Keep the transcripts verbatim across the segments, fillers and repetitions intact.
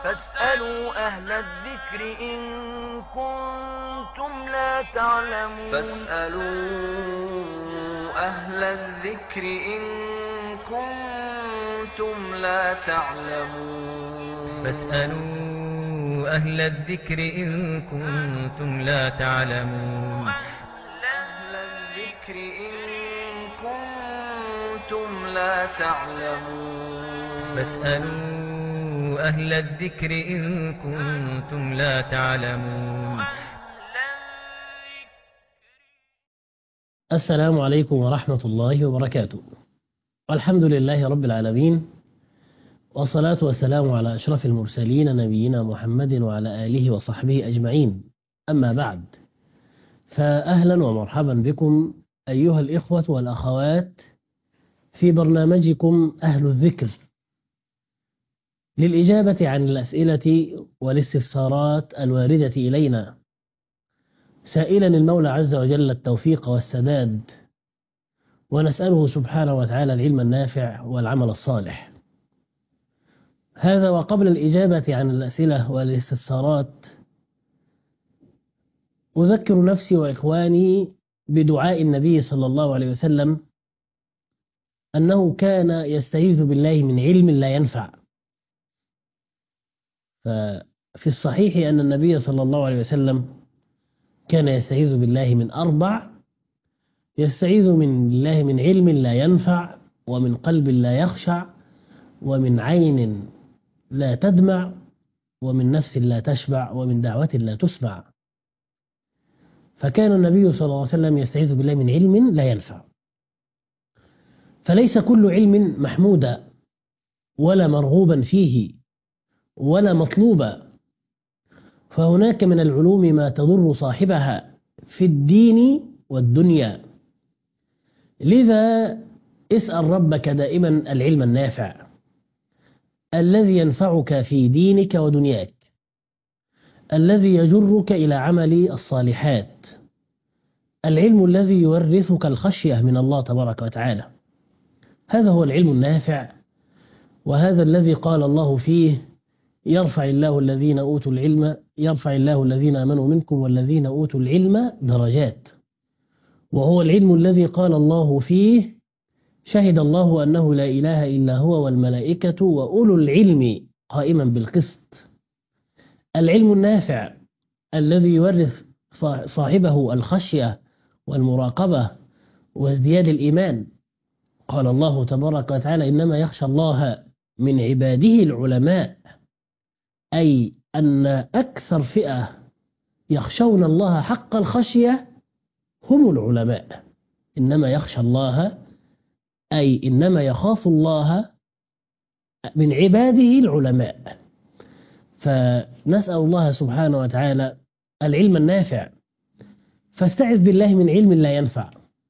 فاسألوا أهل الذكر إن كنتم لا تعلمون فاسألوا أهل الذكر إن كنتم لا تعلمون فاسألوا أهل الذكر إن كنتم لا تعلمون أهل الذكر إن كنتم لا تعلمون فاسألوا أهل الذكر إن كنتم لا تعلمون. السلام عليكم ورحمة الله وبركاته. والحمد لله رب العالمين، والصلاة والسلام على أشرف المرسلين نبينا محمد وعلى آله وصحبه أجمعين. أما بعد، فأهلا ومرحبا بكم أيها الإخوة والأخوات في برنامجكم أهل الذكر، للإجابة عن الأسئلة والاستفسارات الواردة إلينا، سائلا المولى عز وجل التوفيق والسداد، ونسأله سبحانه وتعالى العلم النافع والعمل الصالح. هذا وقبل الإجابة عن الأسئلة والاستفسارات، أذكر نفسي وإخواني بدعاء النبي صلى الله عليه وسلم أنه كان يستعيذ بالله من علم لا ينفع. ففي الصحيح أن النبي صلى الله عليه وسلم كان يستعيذ بالله من أربع: يستعيذ من الله من علم لا ينفع، ومن قلب لا يخشع، ومن عين لا تدمع، ومن نفس لا تشبع، ومن دعوة لا تسمع. فكان النبي صلى الله عليه وسلم يستعيذ بالله من علم لا ينفع. فليس كل علم محمودا ولا مرغوبا فيه ولا مطلوبا، فهناك من العلوم ما تضر صاحبها في الدين والدنيا. لذا اسأل ربك دائما العلم النافع الذي ينفعك في دينك ودنياك، الذي يجرك إلى عمل الصالحات، العلم الذي يورثك الخشية من الله تبارك وتعالى. هذا هو العلم النافع، وهذا الذي قال الله فيه: يرفع الله الذين أوتوا العلم يرفع الله الذين آمنوا منكم والذين أوتوا العلم درجات. وهو العلم الذي قال الله فيه: شهد الله أنه لا إله إلا هو والملائكة وأولو العلم قائما بالقسط. العلم النافع الذي يورث صاحبه الخشية والمراقبة وازدياد الإيمان. قال الله تبارك وتعالى: إنما يخشى الله من عباده العلماء، أي أن أكثر فئة يخشون الله حق الخشية هم العلماء. إنما يخشى الله أي إنما يخاف الله من عباده العلماء. فنسأل الله سبحانه وتعالى العلم النافع. فاستعذ بالله من علم لا ينفع.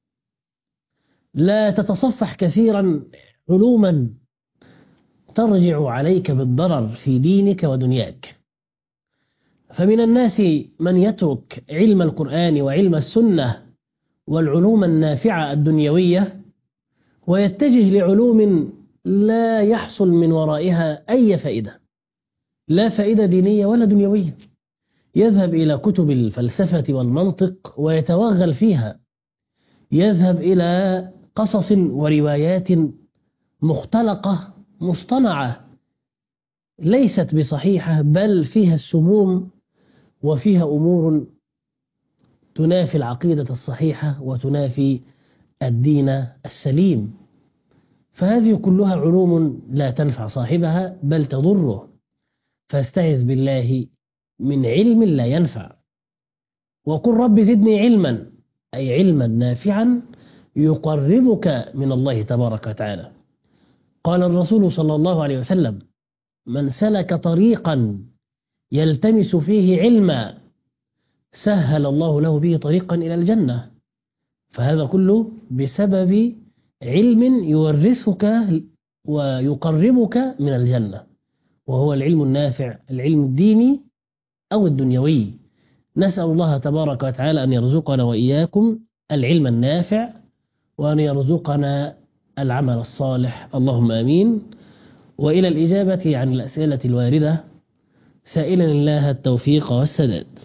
لا تتصفح كثيرا علوما ترجع عليك بالضرر في دينك ودنياك. فمن الناس من يترك علم القرآن وعلم السنة والعلوم النافعة الدنيوية ويتجه لعلوم لا يحصل من ورائها أي فائدة، لا فائدة دينية ولا دنيوية. يذهب إلى كتب الفلسفة والمنطق ويتوغل فيها، يذهب إلى قصص وروايات مختلقة مصطنعة ليست بصحيحة، بل فيها السموم وفيها أمور تنافي العقيدة الصحيحة وتنافي الدين السليم. فهذه كلها علوم لا تنفع صاحبها بل تضره. فاستعذ بالله من علم لا ينفع، وقل رب زدني علما، أي علما نافعا يقربك من الله تبارك وتعالى. قال الرسول صلى الله عليه وسلم: من سلك طريقا يلتمس فيه علما سهل الله له به طريقا إلى الجنة. فهذا كله بسبب علم يورثك ويقربك من الجنة، وهو العلم النافع، العلم الديني أو الدنيوي. نسأل الله تبارك وتعالى أن يرزقنا وإياكم العلم النافع، وأن يرزقنا العمل الصالح، اللهم آمين. وإلى الإجابة عن الأسئلة الواردة، سائلا الله التوفيق والسداد.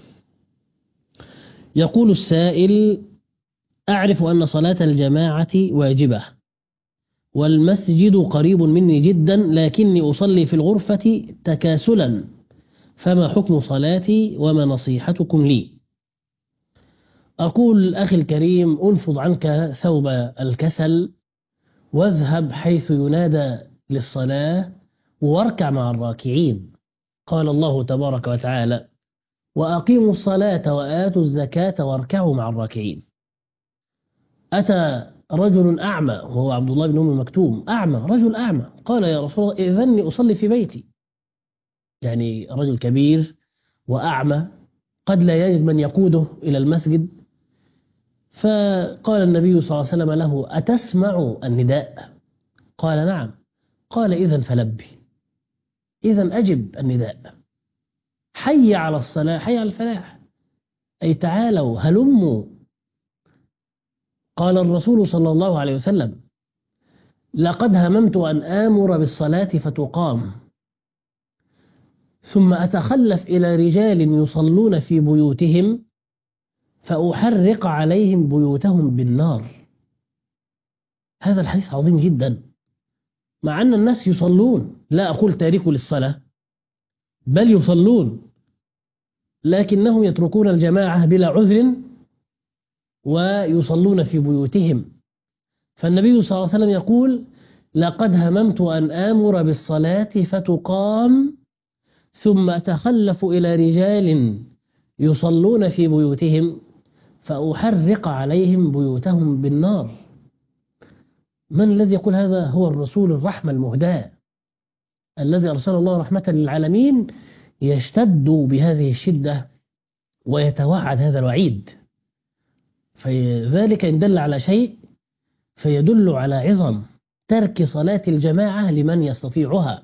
يقول السائل: أعرف أن صلاة الجماعة واجبة والمسجد قريب مني جدا، لكني أصلي في الغرفة تكاسلا، فما حكم صلاتي وما نصيحتكم لي؟ أقول أخي الكريم: انفض عنك ثوب الكسل واذهب حيث ينادى للصلاة واركع مع الراكعين. قال الله تبارك وتعالى: وأقيموا الصلاة وآتوا الزكاة واركعوا مع الراكعين. أتى رجل أعمى وهو عبد الله بن أم مكتوم، أعمى، رجل أعمى، قال: يا رسول الله إذني أصلي في بيتي. يعني رجل كبير وأعمى قد لا يجد من يقوده إلى المسجد. فقال النبي صلى الله عليه وسلم له: أتسمع النداء؟ قال: نعم. قال: إذن فلبي، إذن أجب النداء، حي على الصلاة، حي على الفلاح، أي تعالوا هلموا. قال الرسول صلى الله عليه وسلم: لقد هممت أن آمر بالصلاة فتقام، ثم أتخلف إلى رجال يصلون في بيوتهم فأحرق عليهم بيوتهم بالنار. هذا الحديث عظيم جدا، مع أن الناس يصلون، لا أقول تاركوا للصلاة، بل يصلون، لكنهم يتركون الجماعة بلا عذر ويصلون في بيوتهم. فالنبي صلى الله عليه وسلم يقول: لقد هممت أن آمر بالصلاة فتقام ثم أتخلف إلى رجال يصلون في بيوتهم فأحرق عليهم بيوتهم بالنار. من الذي يقول هذا؟ هو الرسول الرحمة المهداة الذي أرسل الله رحمة للعالمين، يشتد بهذه الشدة ويتوعد هذا الوعيد. فذلك إن دل على شيء فيدل على عظم ترك صلاة الجماعة لمن يستطيعها،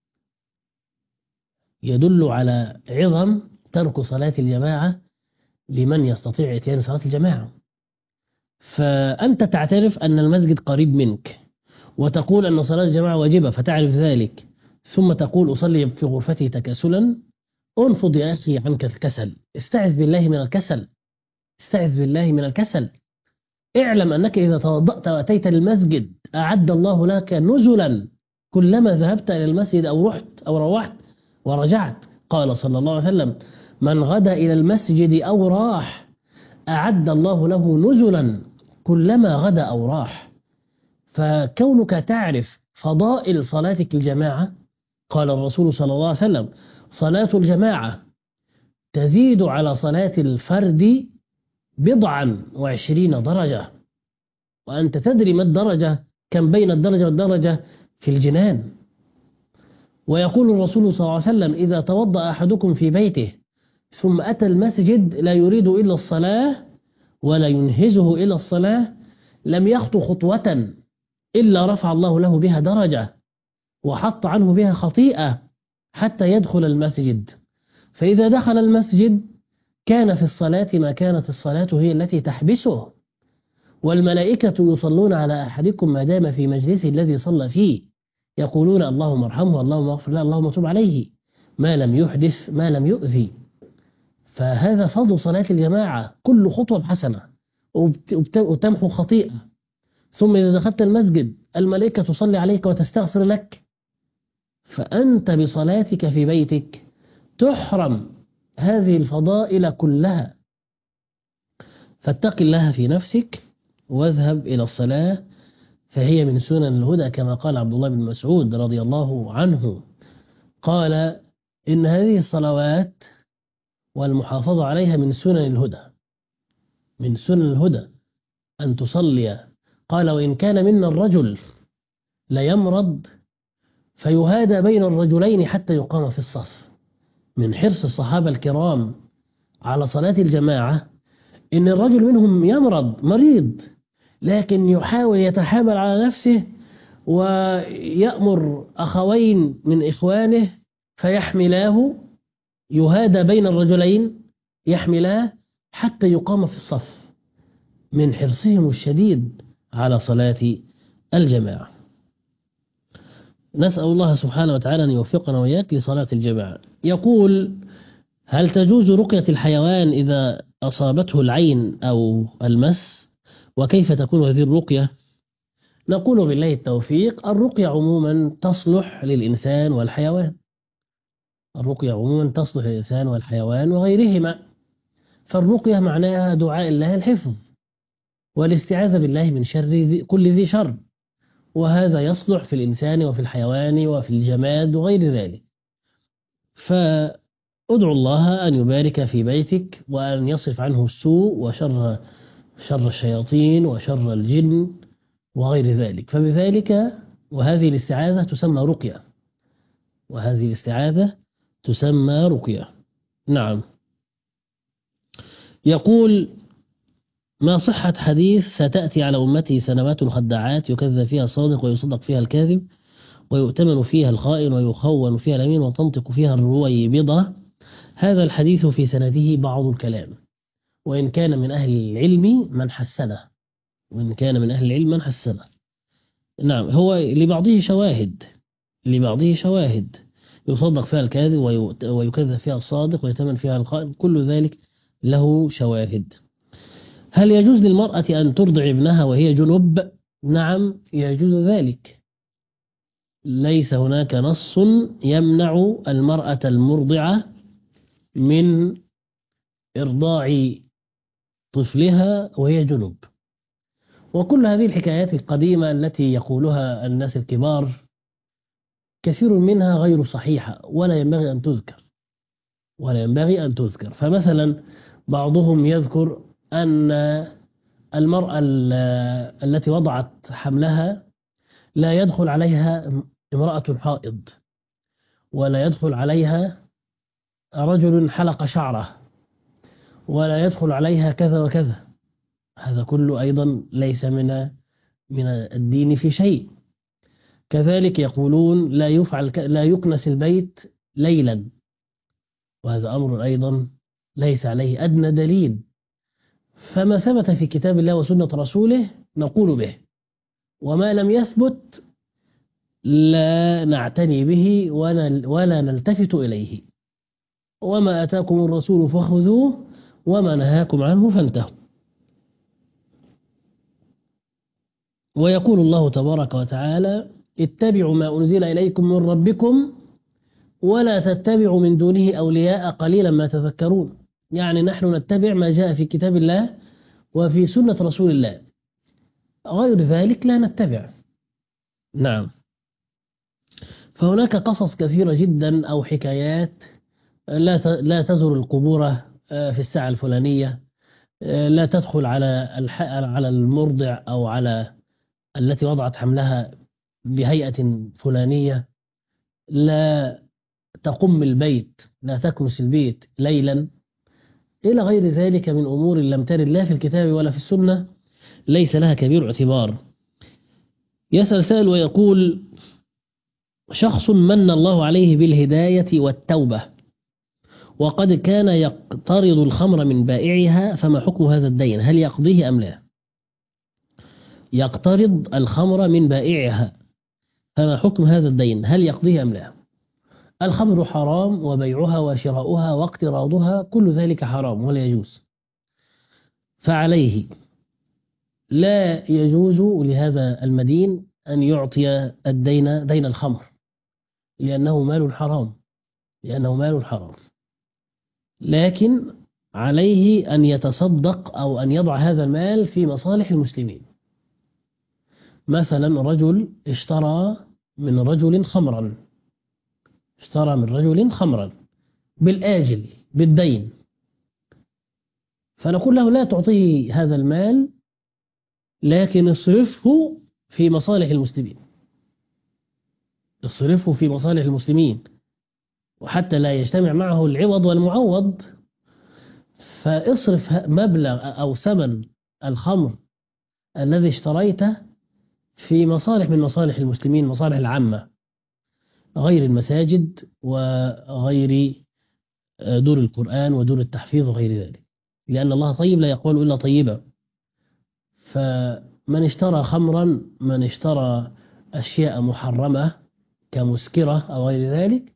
يدل على عظم ترك صلاة الجماعة لمن يستطيع اتيان صلاة الجماعة. فأنت تعترف أن المسجد قريب منك وتقول أن صلاة الجماعة واجبة فتعرف ذلك، ثم تقول أصلي في غرفتي تكاسلا. انفض يا أخي عنك الكسل، استعذ بالله من الكسل، استعذ بالله من الكسل. اعلم أنك إذا توضأت وأتيت للمسجد أعد الله لك نزلا كلما ذهبت إلى المسجد أو رحت أو روحت ورجعت. قال صلى الله عليه وسلم: من غدا إلى المسجد أو راح أعد الله له نزلا كلما غدا أو راح. فكونك تعرف فضائل صلاتك الجماعة، قال الرسول صلى الله عليه وسلم: صلاة الجماعة تزيد على صلاة الفرد بضعا وعشرين درجة، وأنت تدري ما الدرجة، كم بين الدرجة والدرجة في الجنان. ويقول الرسول صلى الله عليه وسلم: إذا توضأ أحدكم في بيته ثم أتى المسجد لا يريد إلا الصلاة ولا ينهزه إلى الصلاة لم يخطو خطوة إلا رفع الله له بها درجة وحط عنه بها خطيئة حتى يدخل المسجد. فإذا دخل المسجد كان في الصلاة ما كانت الصلاة هي التي تحبسه، والملائكة يصلون على أحدكم ما دام في مجلسه الذي صلى فيه، يقولون: اللهم ارحمه، اللهم اغفر له، اللهم تب عليه، ما لم يحدث، ما لم يؤذي. فهذا فضل صلاة الجماعة، كل خطوة بحسنة وتمحو خطيئة. ثم إذا دخلت المسجد الملائكة تصلي عليك وتستغفر لك، فأنت بصلاتك في بيتك تحرم هذه الفضائل كلها. فاتق الله في نفسك واذهب إلى الصلاة، فهي من سنن الهدى، كما قال عبد الله بن مسعود رضي الله عنه، قال: إن هذه الصلوات والمحافظة عليها من سنن الهدى، من سنن الهدى أن تصلي. قال: وإن كان منا الرجل ليمرض فيهادى بين الرجلين حتى يقام في الصف. من حرص الصحابة الكرام على صلاة الجماعة إن الرجل منهم يمرض، مريض، لكن يحاول يتحامل على نفسه ويأمر أخوين من إخوانه فيحملاه، يهادى بين الرجلين يحملاه حتى يقام في الصف، من حرصهم الشديد على صلاة الجماعة. نسأل الله سبحانه وتعالى أن يوفقنا وإياك لصلاة الجماعة. يقول: هل تجوز رقية الحيوان إذا أصابته العين أو المس؟ وكيف تكون هذه الرقية؟ نقول بالله التوفيق. الرقية عموما تصلح للإنسان والحيوان، الرقية عموما تصلح للإنسان والحيوان وغيرهما. فالرقية معناها دعاء الله الحفظ والاستعاذة بالله من شر ذي كل ذي شر، وهذا يصلح في الإنسان وفي الحيوان وفي الجماد وغير ذلك. فأدعو الله أن يبارك في بيتك وأن يصرف عنه السوء وشر شر الشياطين وشر الجن وغير ذلك. فبذلك وهذه الاستعاذة تسمى رقية، وهذه الاستعاذة تسمى رقية. نعم. يقول: ما صحة حديث ستأتي على أمتي سنوات خداعات يكذب فيها الصادق ويصدق فيها الكاذب ويؤتمن فيها الخائن ويخون فيها الأمين وتنطق فيها الرويبضة؟ هذا الحديث في سنده بعض الكلام، وإن كان من أهل العلم من حسنه وإن كان من أهل العلم من حسنه نعم. هو لبعضه شواهد لبعضه شواهد يصدق فيها الكاذب ويكذب فيها الصادق ويؤتمن فيها الخائن، كل ذلك له شواهد. هل يجوز للمرأة أن ترضع ابنها وهي جنب؟ نعم يجوز ذلك. ليس هناك نص يمنع المرأة المرضعة من إرضاع طفلها وهي جنب. وكل هذه الحكايات القديمة التي يقولها الناس الكبار كثير منها غير صحيحة ولا ينبغي أن تذكر ولا ينبغي أن تذكر. فمثلا بعضهم يذكر أن المرأة التي وضعت حملها لا يدخل عليها امرأة حائض، ولا يدخل عليها رجل حلق شعره، ولا يدخل عليها كذا وكذا. هذا كله أيضا ليس من من الدين في شيء. كذلك يقولون لا يفعل لا يكنس البيت ليلا، وهذا أمر أيضا ليس عليه أدنى دليل. فما ثبت في كتاب الله وسنة رسوله نقول به، وما لم يثبت لا نعتني به ولا نلتفت إليه. وما أتاكم الرسول فخذوه وما نهاكم عنه فانتهوا. ويقول الله تبارك وتعالى: اتبعوا ما أنزل إليكم من ربكم ولا تتبعوا من دونه أولياء قليلا ما تذكرون. يعني نحن نتبع ما جاء في كتاب الله وفي سنة رسول الله، غير ذلك لا نتبع. نعم. فهناك قصص كثيرة جدا أو حكايات: لا لا تزر القبور في الساعة الفلانية، لا تدخل على على المرضع أو على التي وضعت حملها بهيئة فلانية، لا تقم البيت، لا تكنس البيت ليلا، إلى غير ذلك من أمور لم ترد لا في الكتاب ولا في السنة، ليس لها كبير اعتبار. يسأل سائل ويقول: شخص من الله عليه بالهداية والتوبة وقد كان يقترض الخمر من بائعها، فما حكم هذا الدين؟ هل يقضيه أم لا؟ يقترض الخمر من بائعها، فما حكم هذا الدين؟ هل يقضيه أم لا؟ الخمر حرام، وبيعها وشراؤها واقتراضها كل ذلك حرام ولا يجوز. فعليه لا يجوز لهذا المدين أن يعطي الدين دين الخمر، لأنه مال حرام لأنه مال حرام لكن عليه أن يتصدق أو أن يضع هذا المال في مصالح المسلمين. مثلا رجل اشترى من رجل خمرا اشترى من رجل خمرا بالآجل بالدين، فنقول له: لا تعطيه هذا المال، لكن اصرفه في مصالح المسلمين اصرفه في مصالح المسلمين وحتى لا يجتمع معه العوض والمعوض. فاصرف مبلغ أو ثمن الخمر الذي اشتريته في مصالح من مصالح المسلمين، مصالح العامة، غير المساجد وغير دور القرآن ودور التحفيظ وغير ذلك، لأن الله طيب لا يقبل إلا طيبا. فمن اشترى خمرا، من اشترى أشياء محرمة كمسكرة أو غير ذلك،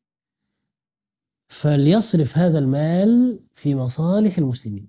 فليصرف هذا المال في مصالح المسلمين.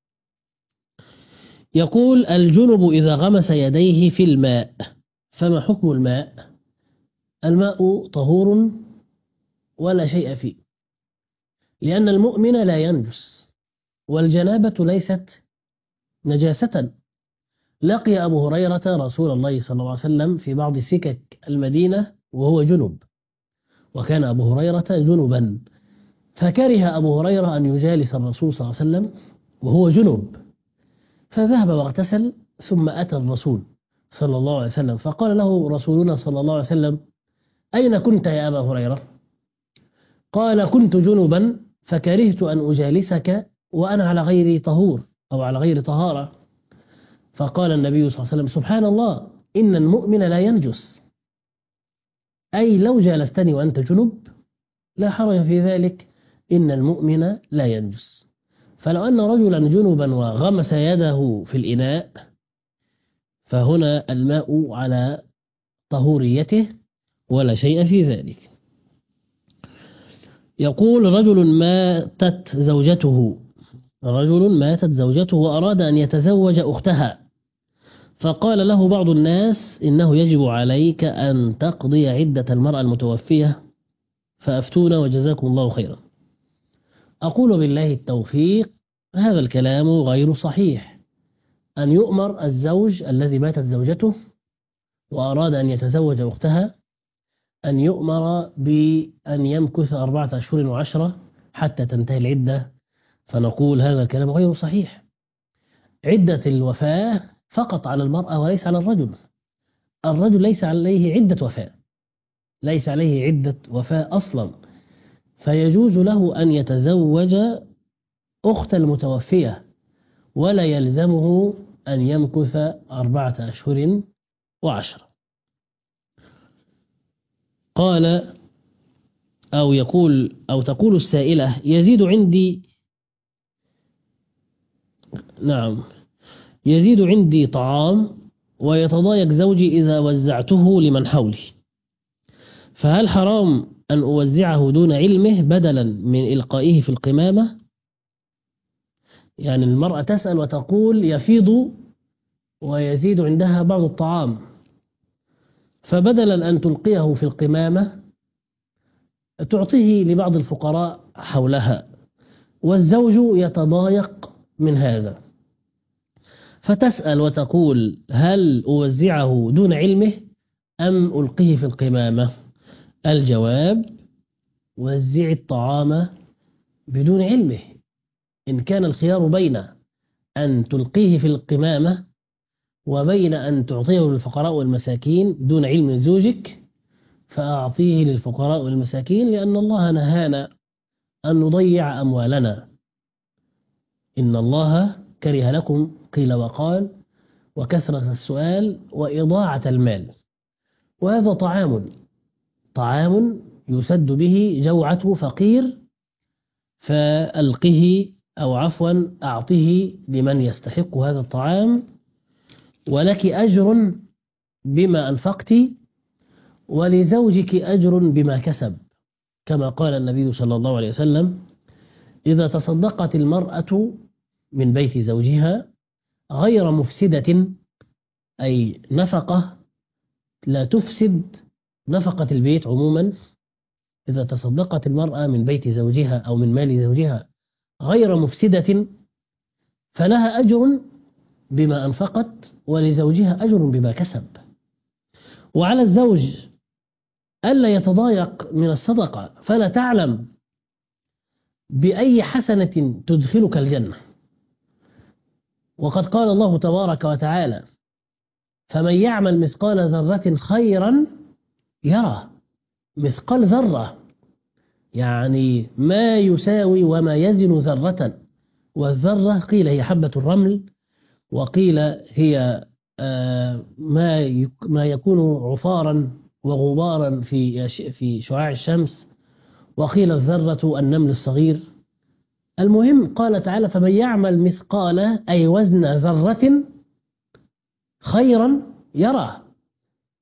يقول: الجنب إذا غمس يديه في الماء فما حكم الماء؟ الماء طهور ولا شيء فيه، لأن المؤمن لا ينجس، والجنابة ليست نجاسة. لقي أبو هريرة رسول الله صلى الله عليه وسلم في بعض سكك المدينة وهو جنب، وكان أبو هريرة جنبا، فكره أبو هريرة أن يجالس الرسول صلى الله عليه وسلم وهو جنب، فذهب واغتسل ثم أتى الرسول صلى الله عليه وسلم، فقال له رسولنا صلى الله عليه وسلم: أين كنت يا أبا هريرة؟ قال: كنت جنبا فكرهت أن أجالسك وأنا على غير طهور أو على غير طهارة. فقال النبي صلى الله عليه وسلم: سبحان الله، إن المؤمن لا ينجس، أي لو جالستني وأنت جنب لا حرج في ذلك، إن المؤمن لا ينجس. فلو أن رجلا جنبا وغمس يده في الإناء فهنا الماء على طهوريته ولا شيء في ذلك. يقول: رجل ماتت زوجته رجل ماتت زوجته وأراد أن يتزوج أختها، فقال له بعض الناس: إنه يجب عليك أن تقضي عدة المرأة المتوفية، فأفتونا وجزاكم الله خيرا. أقول بالله التوفيق، هذا الكلام غير صحيح. أن يؤمر الزوج الذي ماتت زوجته وأراد أن يتزوج أختها أن يؤمر بأن يمكث أربعة أشهر وعشرة حتى تنتهي العدة، فنقول هذا الكلام غير صحيح. عدة الوفاة فقط على المرأة وليس على الرجل. الرجل ليس عليه عدة وفاة، ليس عليه عدة وفاة أصلا، فيجوز له أن يتزوج أخت المتوفية ولا يلزمه أن يمكث أربعة أشهر وعشرة. قال أو يقول أو تقول السائلة: يزيد عندي نعم يزيد عندي طعام ويتضايق زوجي إذا وزعته لمن حولي، فهل حرام أن أوزعه دون علمه بدلا من إلقائه في القمامة؟ يعني المرأة تسأل وتقول: يفيض ويزيد عندها بعض الطعام، فبدلا أن تلقيه في القمامة تعطيه لبعض الفقراء حولها، والزوج يتضايق من هذا، فتسأل وتقول: هل أوزعه دون علمه أم ألقيه في القمامة؟ الجواب: وزع الطعام بدون علمه. إن كان الخيار بين أن تلقيه في القمامة وبين أن تعطيه للفقراء والمساكين دون علم زوجك، فأعطيه للفقراء والمساكين، لأن الله نهانا أن نضيع أموالنا. إن الله كره لكم قيل وقال وكثرة السؤال وإضاعة المال، وهذا طعام طعام يسد به جوعة فقير، فألقه أو عفوا أعطه لمن يستحق هذا الطعام، ولك أجر بما أنفقت ولزوجك أجر بما كسب، كما قال النبي صلى الله عليه وسلم: إذا تصدقت المرأة من بيت زوجها غير مفسدة، أي نفقة لا تفسد نفقة البيت عموما، إذا تصدقت المرأة من بيت زوجها أو من مال زوجها غير مفسدة فلها أجر بما أنفقت ولزوجها أجر بما كسب. وعلى الزوج ألا يتضايق من الصدقة، فلا تعلم بأي حسنة تدخلك الجنة، وقد قال الله تبارك وتعالى: فمن يعمل مثقال ذرة خيرا يرى. مثقال ذرة يعني ما يساوي وما يزن ذرة، والذرة قيل هي حبة الرمل، وقيل هي ما ما يكون عفارا وغبارا في في شعاع الشمس، وقيل الذرة النمل الصغير. المهم قال تعالى: فمن يعمل مثقال أي وزن ذرة خيرا يرى.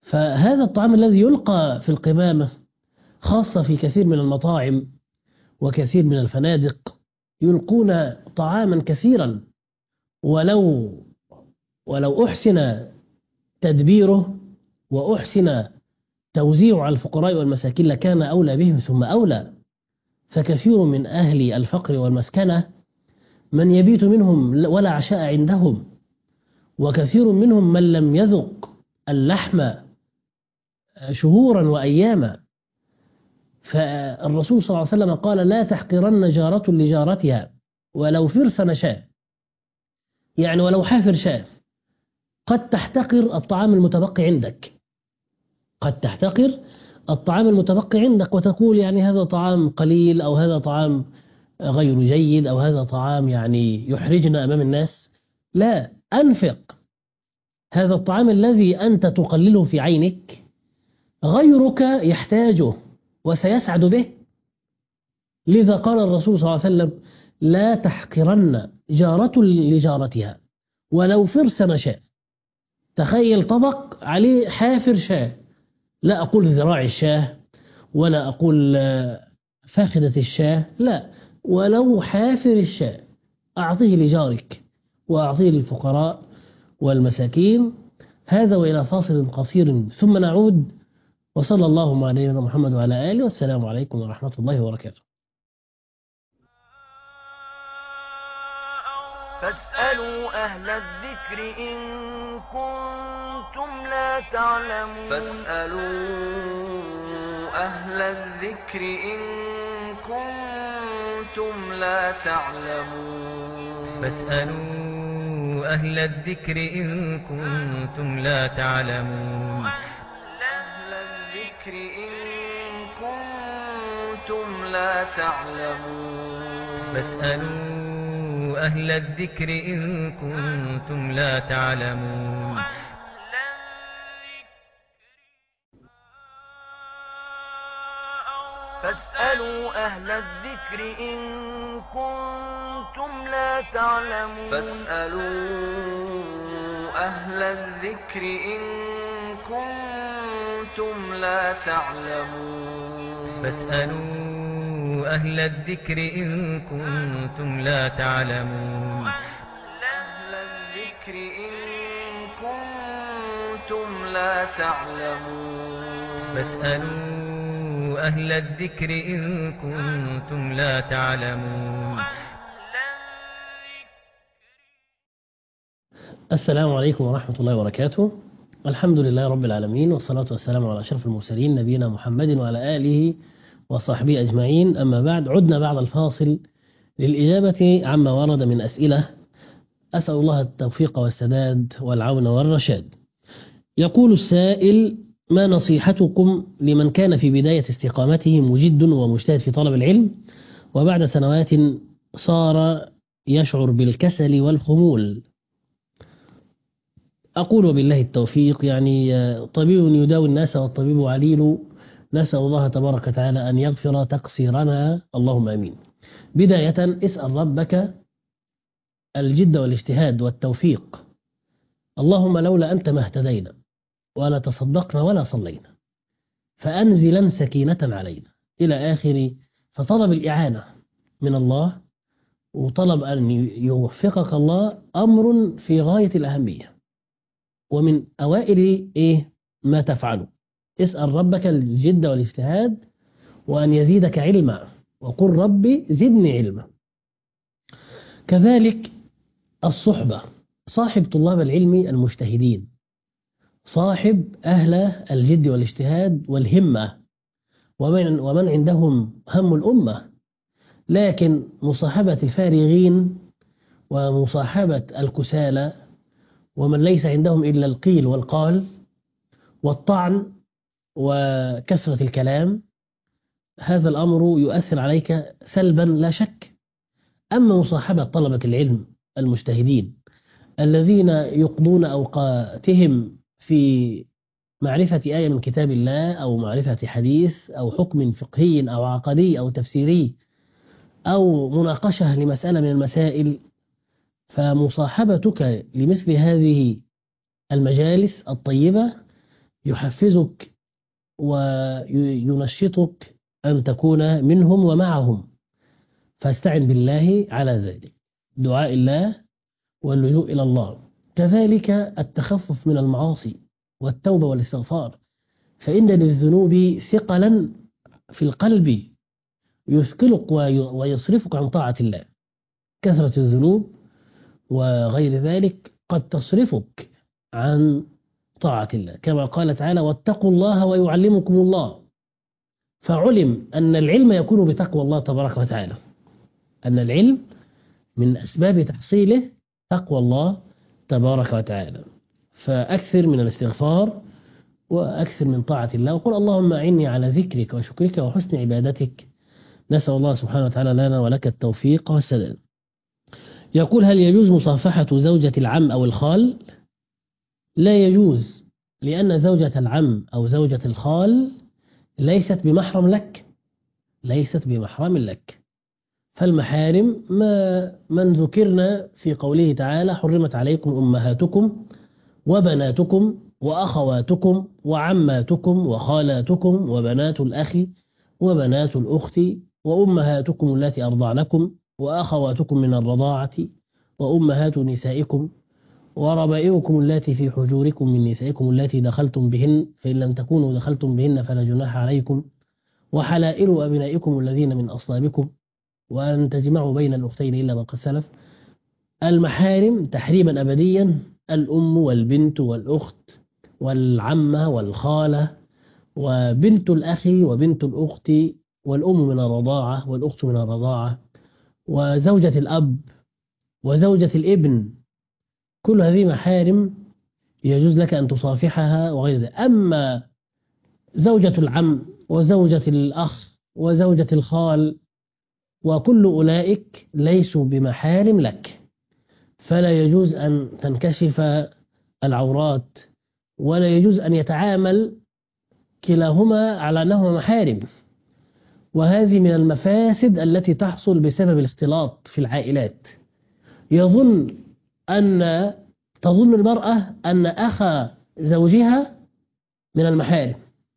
فهذا الطعام الذي يلقى في القمامة خاصة في كثير من المطاعم وكثير من الفنادق، يلقون طعاما كثيرا، ولو ولو أحسن تدبيره وأحسن توزيعه على الفقراء والمساكين لكان أولى بهم ثم أولى. فكثير من أهل الفقر والمسكنة من يبيت منهم ولا عشاء عندهم، وكثير منهم من لم يذق اللحم شهورا وأياما. فالرسول صلى الله عليه وسلم قال: لا تحقرن جارة لجارتها ولو فرس شاة، يعني ولو حافر شاة. قد تحتقر الطعام المتبقي عندك، قد تحتقر الطعام المتبقي عندك وتقول يعني هذا طعام قليل، أو هذا طعام غير جيد، أو هذا طعام يعني يحرجنا أمام الناس. لا، أنفق هذا الطعام الذي أنت تقلله في عينك، غيرك يحتاجه وسيسعد به. لذا قال الرسول صلى الله عليه وسلم: لا تحقرن جارة لجارتها ولو فرس شاة. تخيل طبق عليه حافر شاة، لا أقول ذراع الشاة ولا أقول فاخدة الشاة، لا، ولو حافر الشاة أعطيه لجارك وأعطيه للفقراء والمساكين. هذا، وإلى فاصل قصير ثم نعود. وصلى الله على نبينا محمد وعلى آله، والسلام عليكم ورحمة الله وبركاته. فاسألوا أهل الذكر إن كنتم لا تعلمون فاسألوا أهل الذكر إن كنتم لا تعلمون فاسألوا أهل الذكر إن كنتم لا تعلمون أهل الذكر إن كنتم لا تعلمون فاسألوا أهل الذكر إن كنتم لا تعلمون فاسألوا أهل الذكر إن كنتم لا تعلمون فاسألوا أهل الذكر إن كنتم لا تعلمون فاسألوا أهل الذكر إن كنتم لا تعلمون أهل الذكر إن كنتم لا تعلمون فاسألوا أهل الذكر إن كنتم لا تعلمون. السلام عليكم ورحمة الله وبركاته. الحمد لله رب العالمين، والصلاة والسلام على أشرف المرسلين نبينا محمد وعلى آله وصحبه أجمعين. أما بعد، عدنا بعد الفاصل للإجابة عما ورد من أسئلة. أسأل الله التوفيق والسداد والعون والرشاد. يقول السائل: ما نصيحتكم لمن كان في بداية استقامته مجد ومجتهد في طلب العلم، وبعد سنوات صار يشعر بالكسل والخمول؟ أقول وبالله التوفيق. يعني طبيب يداوي الناس والطبيب عليل، نسأل الله تبارك وتعالى أن يغفر تقصيرنا، اللهم آمين. بداية، اسأل ربك الجد والاجتهاد والتوفيق. اللهم لولا أنت ما اهتدينا ولا تصدقنا ولا صلينا، فأنزلا سكينة علينا، إلى آخر. فطلب الإعانة من الله وطلب أن يوفقك الله أمر في غاية الأهمية، ومن أوائل إيه ما تفعله. اسأل ربك الجد والاجتهاد وأن يزيدك علما، وقل ربي زدني علما. كذلك الصحبة، صاحب طلاب العلم المجتهدين، صاحب أهل الجد والاجتهاد والهمة، ومن, ومن عندهم هم الأمة. لكن مصاحبة الفارغين ومصاحبة الكسالى ومن ليس عندهم إلا القيل والقال والطعن وكثرة الكلام، هذا الأمر يؤثر عليك سلبا لا شك. أما مصاحبة طلبة العلم المجتهدين الذين يقضون أوقاتهم في معرفة آية من كتاب الله أو معرفة حديث أو حكم فقهي أو عقدي أو تفسيري أو مناقشة لمسألة من المسائل، فمصاحبتك لمثل هذه المجالس الطيبة يحفزك وينشطك أن تكون منهم ومعهم، فاستعن بالله على ذلك، دعاء الله واللجوء إلى الله. كذلك التخفف من المعاصي والتوبة والاستغفار، فإن للذنوب ثقلا في القلب يثقلك ويصرفك عن طاعة الله. كثرة الذنوب وغير ذلك قد تصرفك عن طاعة الله، كما قال تعالى: واتقوا الله ويعلمكم الله. فعلم أن العلم يكون بتقوى الله تبارك وتعالى، أن العلم من أسباب تحصيله تقوى الله تبارك وتعالى. فأكثر من الاستغفار وأكثر من طاعة الله، وقل اللهم أعني على ذكرك وشكرك وحسن عبادتك. نسأل الله سبحانه وتعالى لنا ولك التوفيق والسداد. يقول: هل يجوز مصافحة زوجة العم أو الخال؟ لا يجوز، لأن زوجة العم أو زوجة الخال ليست بمحرم لك، ليست بمحرم لك. فالمحارم ما من ذكرنا في قوله تعالى: حرمت عليكم أمهاتكم وبناتكم وأخواتكم وعماتكم وخالاتكم وبنات الأخ وبنات الأخت وأمهاتكم التي أرضعنكم وأخواتكم من الرضاعة وأمهات نسائكم وربائبكم التي في حجوركم من نسائكم التي دخلتم بهن، فإن لم تكونوا دخلتم بهن فلا جناح عليكم، وحلائل أبنائكم الذين من أصلابكم، وأن تجمعوا بين الأختين إلا ما قد سلف. المحارم تحريما أبديا: الأم والبنت والأخت والعمة والخالة وبنت الأخ وبنت الأخت والأم من الرضاعة والأخت من الرضاعة وزوجة الأب وزوجة الابن، كل هذه محارم يجوز لك أن تصافحها وغير ذلك. أما زوجة العم وزوجة الأخ وزوجة الخال وكل أولئك ليسوا بمحارم لك، فلا يجوز أن تنكشف العورات، ولا يجوز أن يتعامل كلاهما على أنهما محارم. وهذه من المفاسد التي تحصل بسبب الاختلاط في العائلات. يظن أن تظن المرأة أن أخا زوجها من المحارم،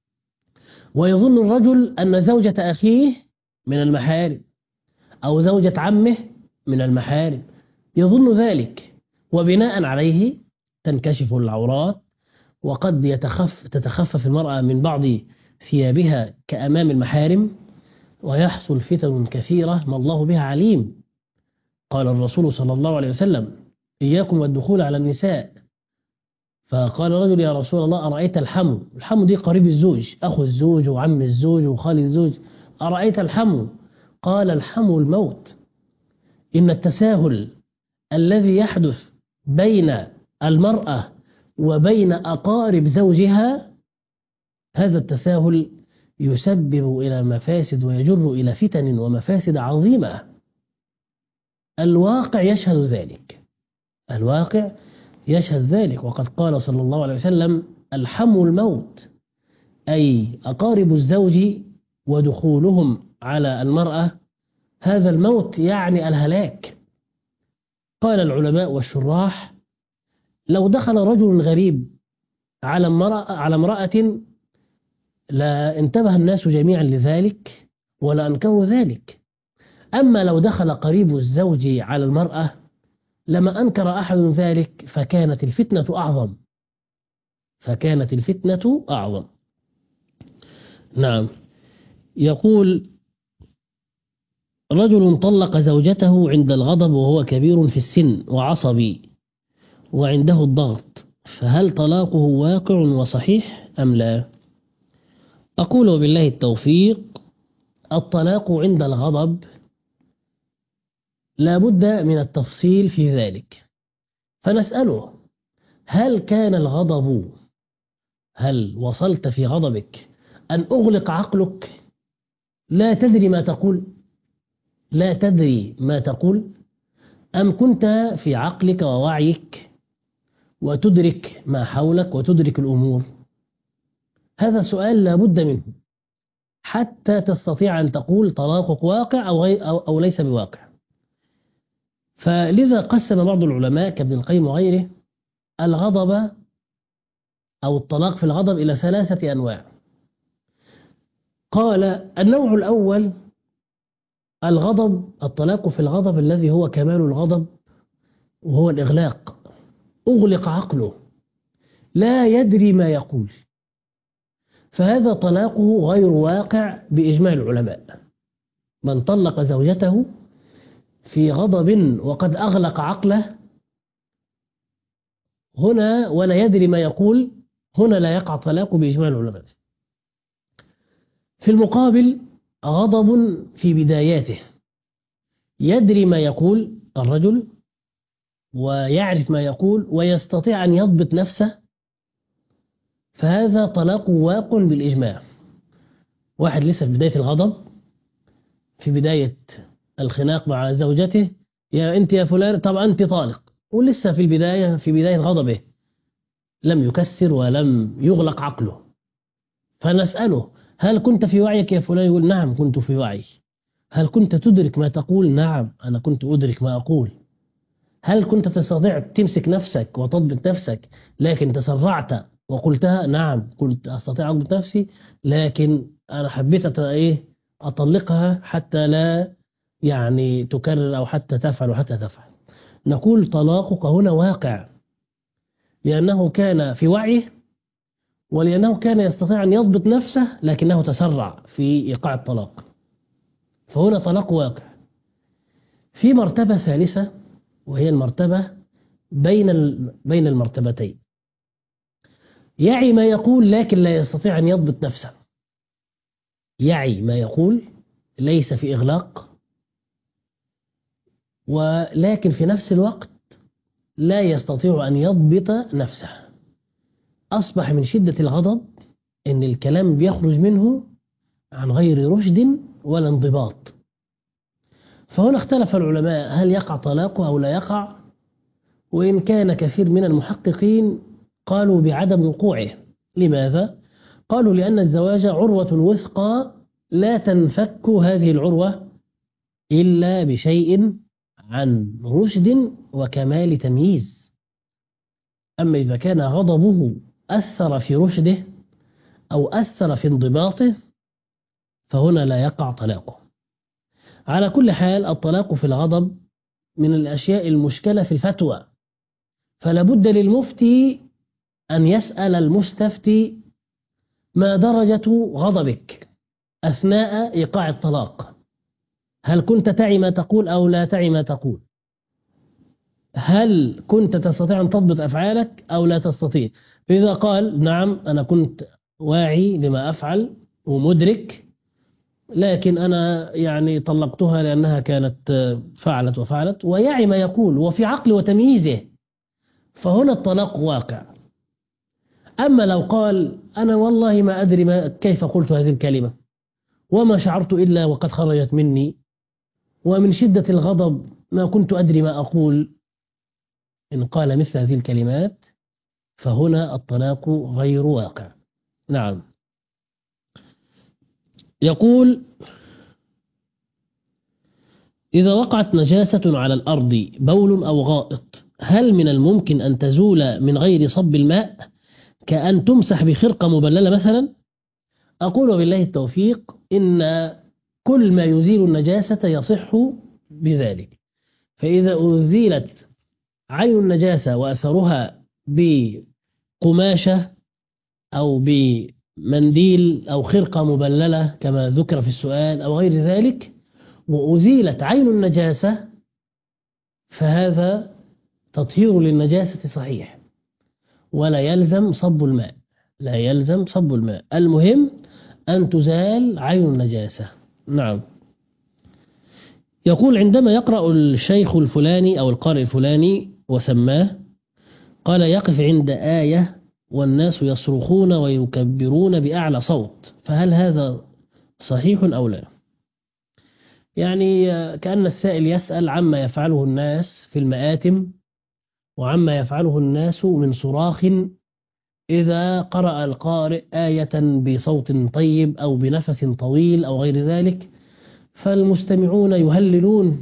ويظن الرجل أن زوجة أخيه من المحارم، أو زوجة عمه من المحارم، يظن ذلك، وبناء عليه تنكشف العورات، وقد يتخف تتخفف المرأة من بعض ثيابها كأمام المحارم، ويحصل فتن كثيرة ما الله بها عليم. قال الرسول صلى الله عليه وسلم: إياكم والدخول على النساء. فقال رجل: يا رسول الله، أرأيت الحمو؟ الحمو دي قريب الزوج، أخو الزوج وعم الزوج وخال الزوج، أرأيت الحمو؟ قال: الحمو الموت. إن التساهل الذي يحدث بين المرأة وبين أقارب زوجها، هذا التساهل يسبب إلى مفاسد ويجر إلى فتن ومفاسد عظيمة. الواقع يشهد ذلك، الواقع يشهد ذلك. وقد قال صلى الله عليه وسلم: الحمو الموت، أي أقارب الزوج ودخولهم على المرأة، هذا الموت يعني الهلاك. قال العلماء والشراح: لو دخل رجل غريب على امرأة على امرأة لا انتبه الناس جميعا لذلك ولا أنكروا ذلك. أما لو دخل قريب الزوج على المرأة لما أنكر أحد ذلك، فكانت الفتنة أعظم، فكانت الفتنة أعظم. نعم. يقول: رجل طلق زوجته عند الغضب وهو كبير في السن وعصبي وعنده الضغط، فهل طلاقه واقع وصحيح أم لا؟ أقول بالله التوفيق: الطلاق عند الغضب لا بد من التفصيل في ذلك، فنسأله: هل كان الغضب، هل وصلت في غضبك أن أغلق عقلك لا تدري ما تقول، لا تدري ما تقول، أم كنت في عقلك ووعيك وتدرك ما حولك وتدرك الأمور؟ هذا سؤال لا بد منه حتى تستطيع أن تقول طلاقك واقع أو, غير أو, أو ليس بواقع. فلذا قسم بعض العلماء كابن القيم وغيره الغضب أو الطلاق في الغضب إلى ثلاثة أنواع. قال النوع الأول الغضب، الطلاق في الغضب الذي هو كمال الغضب، وهو الإغلاق، أغلق عقله لا يدري ما يقول، فهذا طلاقه غير واقع بإجماع العلماء. من طلق زوجته في غضب وقد أغلق عقله هنا ولا يدري ما يقول، هنا لا يقع طلاقه بإجماع العلماء. في المقابل غضب في بداياته، يدري ما يقول الرجل ويعرف ما يقول ويستطيع أن يضبط نفسه، فهذا طلاق واقع بالإجماع. واحد لسه في بداية الغضب، في بداية الخناق مع زوجته، يا أنت يا فلان، طبعا أنت طالق، ولسه في البداية في بداية غضبه، لم يكسر ولم يغلق عقله، فنسأله هل كنت في وعيك يا فلان؟ يقول نعم كنت في وعي. هل كنت تدرك ما تقول؟ نعم أنا كنت أدرك ما أقول. هل كنت تستطيع تمسك نفسك وتضبط نفسك لكن تسرعت وقلتها؟ نعم كنت أستطيع أضبط نفسي، لكن أنا حبيت إيه أطلقها حتى لا يعني تكرر أو حتى تفعل وحتى تفعل. نقول طلاقك هنا واقع لأنه كان في وعيه ولأنه كان يستطيع أن يضبط نفسه لكنه تسرع في إيقاع الطلاق، فهنا طلاق واقع. في مرتبة ثالثة وهي المرتبة بين بين المرتبتين، يعي ما يقول لكن لا يستطيع أن يضبط نفسه، يعي ما يقول ليس في إغلاق، ولكن في نفس الوقت لا يستطيع أن يضبط نفسه. أصبح من شدة الغضب إن الكلام بيخرج منه عن غير رشد ولا انضباط، فهنا اختلف العلماء هل يقع طلاقه أو لا يقع، وإن كان كثير من المحققين قالوا بعدم وقوعه. لماذا؟ قالوا لأن الزواج عروة وثقى لا تنفك هذه العروة إلا بشيء عن رشد وكمال تمييز. أما إذا كان غضبه أثر في رشده أو أثر في انضباطه فهنا لا يقع طلاقه. على كل حال الطلاق في الغضب من الأشياء المشكلة في الفتوى، فلا بد للمفتي أن يسأل المستفتي ما درجة غضبك أثناء إيقاع الطلاق، هل كنت تعي ما تقول أو لا تعي ما تقول؟ هل كنت تستطيع أن تضبط أفعالك أو لا تستطيع؟ فإذا قال نعم أنا كنت واعي لما أفعل ومدرك، لكن أنا يعني طلقتها لأنها كانت فعلت وفعلت، ويعي ما يقول وفي عقل وتمييزه، فهنا الطلاق واقع. أما لو قال أنا والله ما أدري ما كيف قلت هذه الكلمة وما شعرت إلا وقد خرجت مني، ومن شدة الغضب ما كنت أدري ما أقول، إن قال مثل هذه الكلمات فهنا الطلاق غير واقع. نعم. يقول إذا وقعت نجاسة على الأرض بول أو غائط هل من الممكن أن تزول من غير صب الماء كأن تمسح بخرقة مبللة مثلا؟ أقول بالله التوفيق إن كل ما يزيل النجاسة يصح بذلك. فإذا أزيلت عين النجاسة وأثرها بقماشة أو بمنديل أو خرقة مبللة كما ذكر في السؤال أو غير ذلك، وأزيلت عين النجاسة، فهذا تطهير للنجاسة صحيح ولا يلزم صب الماء، لا يلزم صب الماء، المهم أن تزال عين النجاسة. نعم. يقول عندما يقرأ الشيخ الفلاني أو القارئ الفلاني وسماه، قال يقف عند آية والناس يصرخون ويكبرون بأعلى صوت، فهل هذا صحيح أو لا؟ يعني كأن السائل يسأل عما يفعله الناس في المآتم وعما يفعله الناس من صراخ إذا قرأ القارئ آية بصوت طيب أو بنفس طويل أو غير ذلك، فالمستمعون يهللون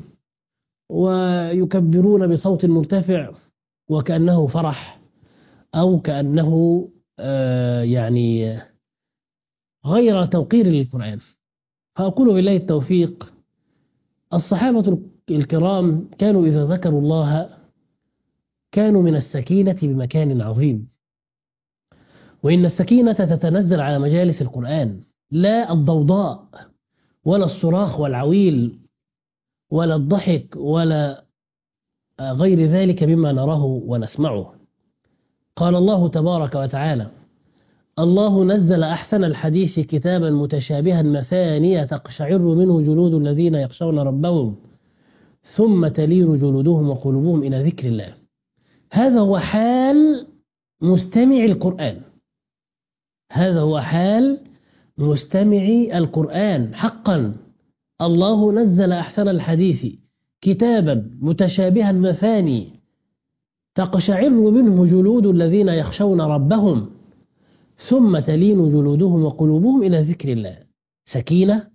ويكبرون بصوت مرتفع وكأنه فرح أو كأنه آه يعني غير توقير للقرآن. فأقول بالله التوفيق، الصحابة الكرام كانوا إذا ذكروا الله كانوا من السكينة بمكان عظيم، وإن السكينة تتنزل على مجالس القرآن، لا الضوضاء ولا الصراخ والعويل ولا الضحك ولا غير ذلك مما نراه ونسمعه. قال الله تبارك وتعالى: الله نزل أحسن الحديث كتابا متشابها مثانية تقشعر منه جلود الذين يخشون ربهم ثم تلين جلودهم وقلوبهم إلى ذكر الله. هذا هو حال مستمع القرآن، هذا هو حال مستمعي القرآن حقا. الله نزل أحسن الحديث كتابا متشابها مثاني تقشعر منه جلود الذين يخشون ربهم ثم تلين جلودهم وقلوبهم إلى ذكر الله. سكينة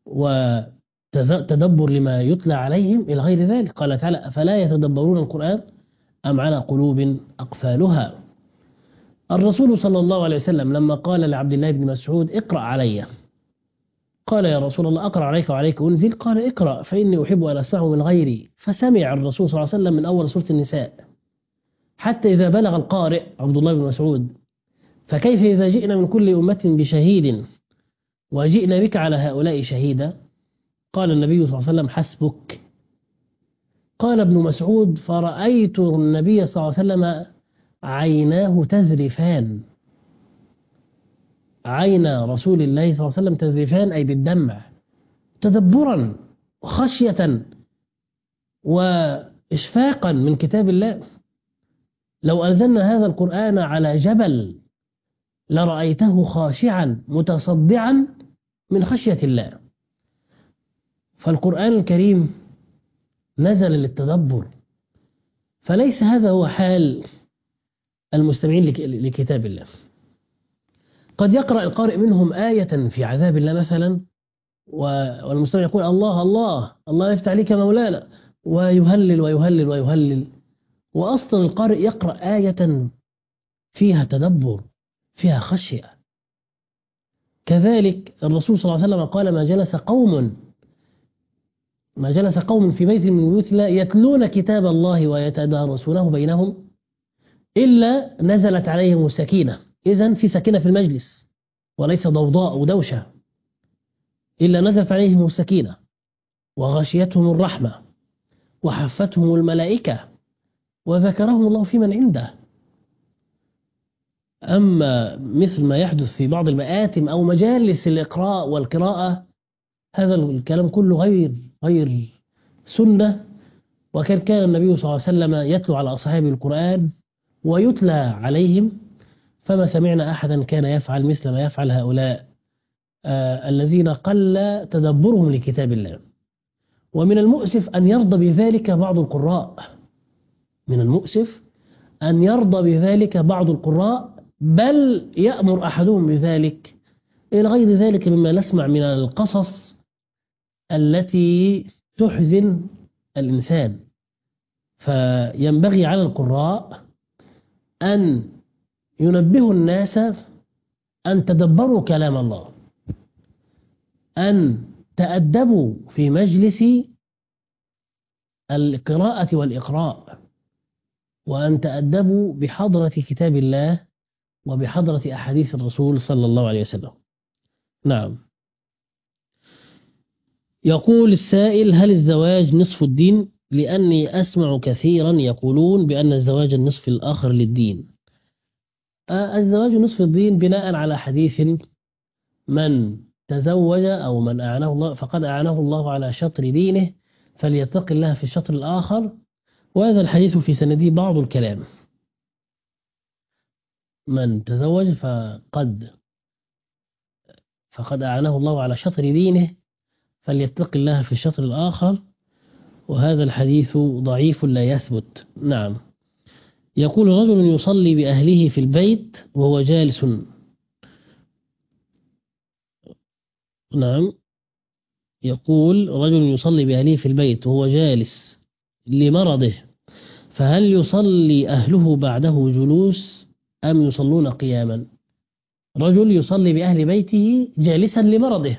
وتدبر لما يتلى عليهم إلى غير ذلك. قال تعالى: أفلا يتدبرون القرآن أم على قلوب أقفالها. الرسول صلى الله عليه وسلم لما قال لعبد الله بن مسعود: اقرأ علي، قال: يا رسول الله أقرأ عليك وعليك أنزل؟ قال: اقرأ فإني أحب أن أسمعه من غيري. فسمع الرسول صلى الله عليه وسلم من أول سورة النساء حتى إذا بلغ القارئ عبد الله بن مسعود: فكيف إذا جئنا من كل أمة بشهيد وجئنا بك على هؤلاء شهيدا؟ قال النبي صلى الله عليه وسلم: حسبك. قال ابن مسعود: فرأيت النبي صلى الله عليه وسلم عيناه تذرفان، عين رسول الله صلى الله عليه وسلم تذرفان أي بالدمع، تدبرا وخشية وإشفاقا من كتاب الله. لو أنزلنا هذا القرآن على جبل لرأيته خاشعا متصدعا من خشية الله. فالقرآن الكريم نزل للتدبر، فليس هذا هو حال المستمعين لكتاب الله. قد يقرأ القارئ منهم آية في عذاب الله مثلا، والمستمع يقول: الله الله الله يفتح عليك مولانا، ويهلل ويهلل ويهلل، وأصلا القارئ يقرأ آية فيها تدبر فيها خشية. كذلك الرسول صلى الله عليه وسلم قال: ما جلس قوم ما جلس قوم في بيت من بيوت الله يتلون كتاب الله ويتدارسونه بينهم إلا نزلت عليهم السكينة. إذن في سكينة في المجلس وليس ضوضاء ودوشة، إلا نزلت عليهم السكينة وغشيتهم الرحمة وحفتهم الملائكة وذكرهم الله في من عنده. أما مثل ما يحدث في بعض المآتم أو مجالس الإقراء والقراءة، هذا الكلام كله غير غير سنة. وكان كان النبي صلى الله عليه وسلم يتلو على أصحابه القرآن ويتلى عليهم، فما سمعنا أحدا كان يفعل مثل ما يفعل هؤلاء آه الذين قل تدبرهم لكتاب الله. ومن المؤسف أن يرضى بذلك بعض القراء، من المؤسف أن يرضى بذلك بعض القراء، بل يأمر أحدهم بذلك إلى غير ذلك مما نسمع من القصص التي تحزن الإنسان. فينبغي على القراء أن ينبهوا الناس أن تدبروا كلام الله، أن تأدبوا في مجلس القراءة والإقراء، وأن تأدبوا بحضرة كتاب الله وبحضرة أحاديث الرسول صلى الله عليه وسلم. نعم. يقول السائل: هل الزواج نصف الدين؟ لأني أسمع كثيرا يقولون بأن الزواج النصف الآخر للدين. الزواج نصف الدين بناء على حديث: من تزوج أو من أعانه الله فقد أعانه الله على شطر دينه فليتق الله في الشطر الآخر. وهذا الحديث في سنده بعض الكلام. من تزوج فقد فقد أعانه الله على شطر دينه فليتق الله في الشطر الآخر، وهذا الحديث ضعيف لا يثبت. نعم. يقول: رجل يصلي بأهله في البيت وهو جالس. نعم. يقول: رجل يصلي بأهله في البيت وهو جالس لمرضه، فهل يصلي أهله بعده جلوس أم يصلون قياما؟ رجل يصلي بأهل بيته جالسا لمرضه،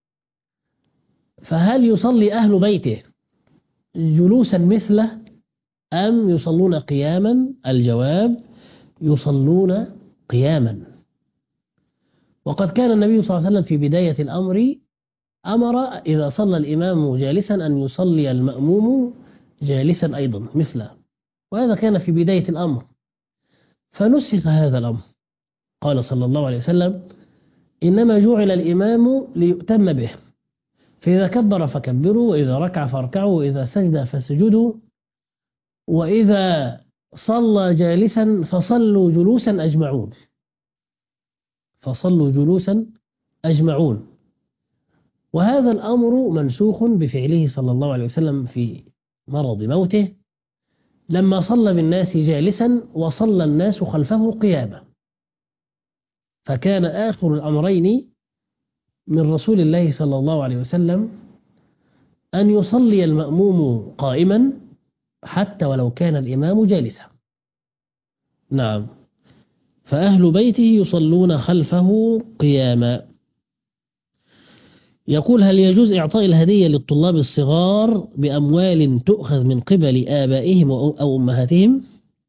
فهل يصلي أهل بيته جلوسا مثله أم يصلون قياما؟ الجواب: يصلون قياما. وقد كان النبي صلى الله عليه وسلم في بداية الأمر أمر إذا صلى الإمام جالسا أن يصلي المأموم جالسا أيضا مثله، وهذا كان في بداية الأمر، فنسخ هذا الأمر. قال صلى الله عليه وسلم: إنما جعل الإمام ليؤتم به، فإذا كبر فكبروا، وإذا ركع فاركعوا، وإذا سجد فاسجدوا، وإذا صلى جالسا فصلوا جلوسا أجمعون فصلوا جلوسا أجمعون. وهذا الأمر منسوخ بفعله صلى الله عليه وسلم في مرض موته، لما صلى بالناس جالسا وصلى الناس خلفه قياما، فكان آخر الأمرين من رسول الله صلى الله عليه وسلم أن يصلي المأموم قائما حتى ولو كان الإمام جالسا. نعم، فأهل بيته يصلون خلفه قياما. يقول: هل يجوز إعطاء الهدية للطلاب الصغار بأموال تؤخذ من قبل آبائهم أو أمهاتهم؟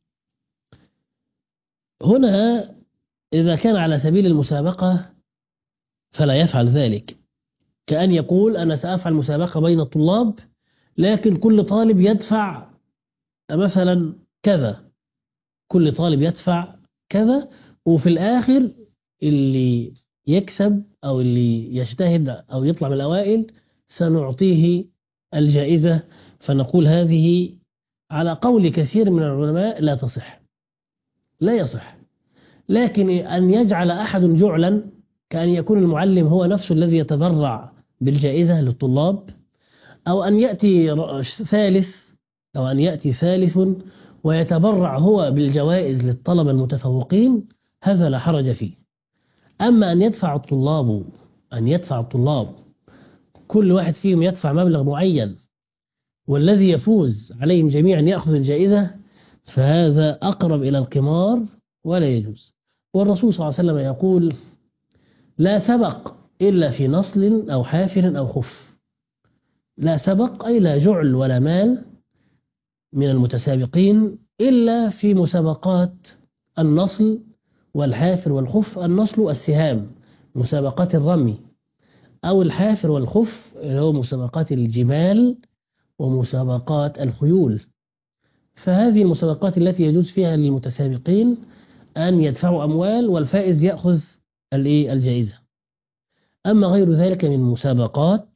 هنا إذا كان على سبيل المسابقة فلا يفعل ذلك، كأن يقول: أنا سأفعل مسابقة بين الطلاب، لكن كل طالب يدفع مثلا كذا، كل طالب يدفع كذا، وفي الآخر اللي يكسب أو اللي يجتهد أو يطلع من الأوائل سنعطيه الجائزة. فنقول هذه على قول كثير من العلماء لا تصح، لا يصح. لكن أن يجعل أحد جعلا، كأن يكون المعلم هو نفسه الذي يتبرع بالجائزة للطلاب، أو أن يأتي ثالث أو أن يأتي ثالث ويتبرع هو بالجوائز للطلبة المتفوقين، هذا لا حرج فيه. أما أن يدفع الطلاب أن يدفع الطلاب كل واحد فيهم يدفع مبلغ معين والذي يفوز عليهم جميعا يأخذ الجائزة، فهذا أقرب إلى القمار ولا يجوز. والرسول صلى الله عليه وسلم يقول: لا سبق إلا في نصل أو حافر أو خف. لا سبق أي لا جعل ولا مال من المتسابقين إلا في مسابقات النصل والحافر والخف. النصل السهام، مسابقات الرمي، أو الحافر والخف اللي هو مسابقات الجمال ومسابقات الخيول. فهذه المسابقات التي يجوز فيها للمتسابقين أن يدفعوا أموال والفائز يأخذ الجائزة. أما غير ذلك من مسابقات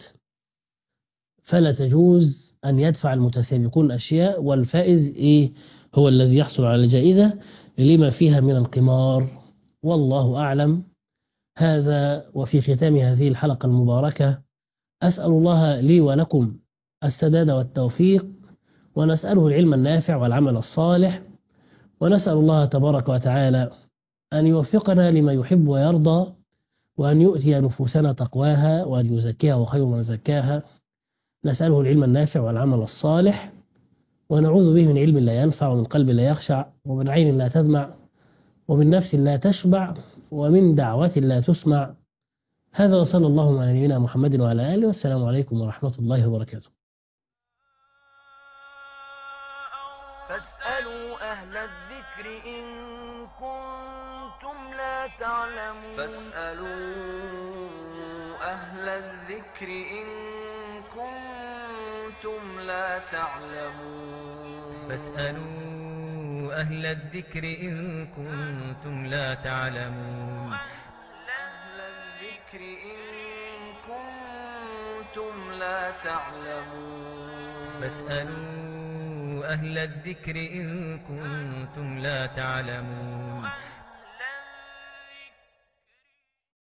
فلا تجوز أن يدفع المتسابقون أشياء والفائز إيه هو الذي يحصل على الجائزة لما فيها من القمار، والله أعلم. هذا وفي ختام هذه الحلقة المباركة أسأل الله لي ولكم السداد والتوفيق، ونسأله العلم النافع والعمل الصالح، ونسأل الله تبارك وتعالى أن يوفقنا لما يحب ويرضى، وأن يؤتي نفوسنا تقواها، وأن يزكيها وخير من زكاها. نسأله العلم النافع والعمل الصالح، ونعوذ به من علم لا ينفع، ومن قلب لا يخشع، ومن عين لا تدمع، ومن نفس لا تشبع، ومن دعوة لا تسمع. هذا وصلى الله على نبينا محمد وعلى آله، والسلام عليكم ورحمة الله وبركاته. فاسألوا أهل الذكر إن كنتم لا تعلمون فاسألوا أهل الذكر إن كنتم لا تعلمون فاسألوا أهل الذكر إن كنتم لا تعلمون أهل الذكر إن كنتم لا تعلمون فاسألوا أهل الذكر إن كنتم لا تعلمون